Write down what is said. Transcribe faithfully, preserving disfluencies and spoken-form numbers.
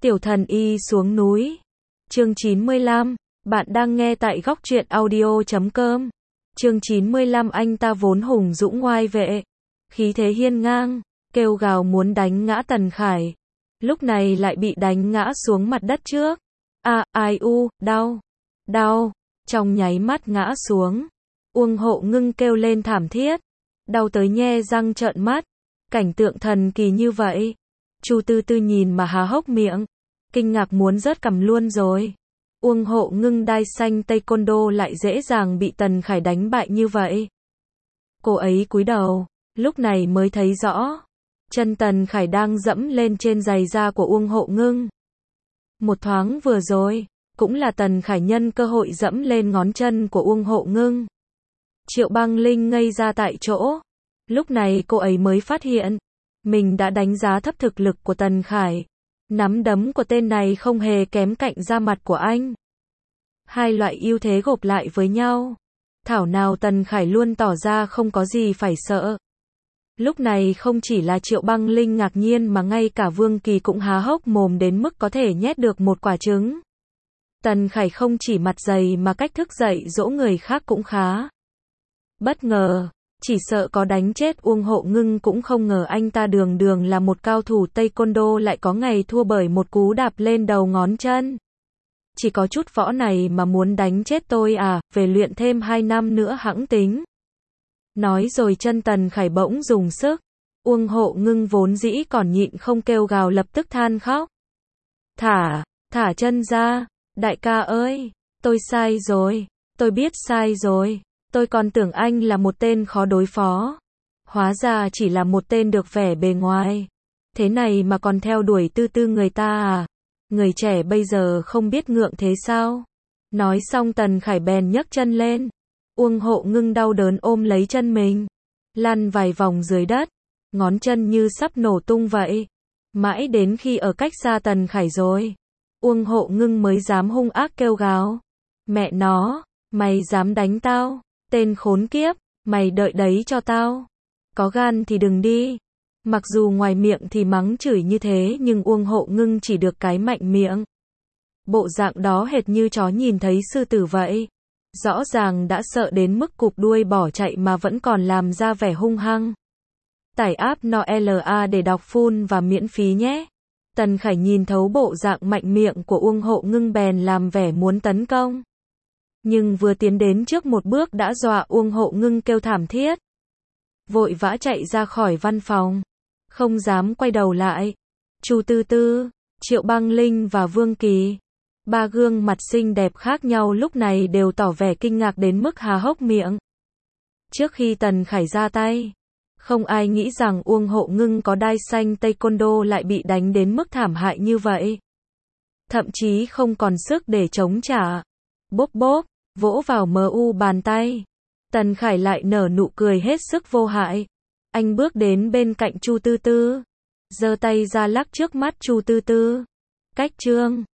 Tiểu thần y xuống núi. Chương chín mươi lăm, bạn đang nghe tại góc truyện audio chấm com. Chương chín mươi lăm anh ta vốn hùng dũng ngoai vệ, khí thế hiên ngang, kêu gào muốn đánh ngã Tần Khải. Lúc này lại bị đánh ngã xuống mặt đất trước. A, ai u, đau, đau, trong nháy mắt ngã xuống. Uông Hộ Ngưng kêu lên thảm thiết, đau tới nhe răng trợn mắt. Cảnh tượng thần kỳ như vậy, Chu Tư Tư nhìn mà há hốc miệng, kinh ngạc muốn rớt cằm luôn rồi. Uông Hộ Ngưng đai xanh taekwondo lại dễ dàng bị Tần Khải đánh bại như vậy. Cô ấy cúi đầu, lúc này mới thấy rõ, chân Tần Khải đang dẫm lên trên giày da của Uông Hộ Ngưng. Một thoáng vừa rồi, cũng là Tần Khải nhân cơ hội dẫm lên ngón chân của Uông Hộ Ngưng. Triệu Băng Linh ngây ra tại chỗ. Lúc này cô ấy mới phát hiện, mình đã đánh giá thấp thực lực của Tần Khải. Nắm đấm của tên này không hề kém cạnh da mặt của anh. Hai loại ưu thế gộp lại với nhau. Thảo nào Tần Khải luôn tỏ ra không có gì phải sợ. Lúc này không chỉ là Triệu Băng Linh ngạc nhiên mà ngay cả Vương Kỳ cũng há hốc mồm đến mức có thể nhét được một quả trứng. Tần Khải không chỉ mặt dày mà cách thức dạy dỗ người khác cũng khá bất ngờ. Chỉ sợ có đánh chết Uông Hộ Ngưng cũng không ngờ anh ta đường đường là một cao thủ taekwondo lại có ngày thua bởi một cú đạp lên đầu ngón chân. Chỉ có chút võ này mà muốn đánh chết tôi à, về luyện thêm hai năm nữa hẵng tính. Nói rồi chân Tần Khải bỗng dùng sức. Uông Hộ Ngưng vốn dĩ còn nhịn không kêu gào lập tức than khóc. Thả, thả chân ra, đại ca ơi, tôi sai rồi, tôi biết sai rồi. Tôi còn tưởng anh là một tên khó đối phó. Hóa ra chỉ là một tên được vẻ bề ngoài. Thế này mà còn theo đuổi Tư Tư người ta à? Người trẻ bây giờ không biết ngượng thế sao? Nói xong Tần Khải bèn nhấc chân lên. Uông Hộ Ngưng đau đớn ôm lấy chân mình, lăn vài vòng dưới đất, ngón chân như sắp nổ tung vậy. Mãi đến khi ở cách xa Tần Khải rồi, Uông Hộ Ngưng mới dám hung ác kêu gào. Mẹ nó, mày dám đánh tao? Tên khốn kiếp, mày đợi đấy cho tao. Có gan thì đừng đi. Mặc dù ngoài miệng thì mắng chửi như thế nhưng Uông Hộ Ngưng chỉ được cái mạnh miệng. Bộ dạng đó hệt như chó nhìn thấy sư tử vậy. Rõ ràng đã sợ đến mức cụp đuôi bỏ chạy mà vẫn còn làm ra vẻ hung hăng. Tải app N L A để đọc full và miễn phí nhé. Tần Khải nhìn thấu bộ dạng mạnh miệng của Uông Hộ Ngưng bèn làm vẻ muốn tấn công. Nhưng vừa tiến đến trước một bước đã dọa Uông Hộ Ngưng kêu thảm thiết. Vội vã chạy ra khỏi văn phòng. Không dám quay đầu lại. Chu Tư Tư, Triệu Băng Linh và Vương Kỳ. Ba gương mặt xinh đẹp khác nhau lúc này đều tỏ vẻ kinh ngạc đến mức há hốc miệng. Trước khi Tần Khải ra tay, không ai nghĩ rằng Uông Hộ Ngưng có đai xanh taekwondo lại bị đánh đến mức thảm hại như vậy. Thậm chí không còn sức để chống trả. Bốp bốp, vỗ vào mờ u bàn tay. Tần Khải lại nở nụ cười hết sức vô hại. Anh bước đến bên cạnh Chu Tư Tư, giơ tay ra lắc trước mắt Chu Tư Tư. Cách trương,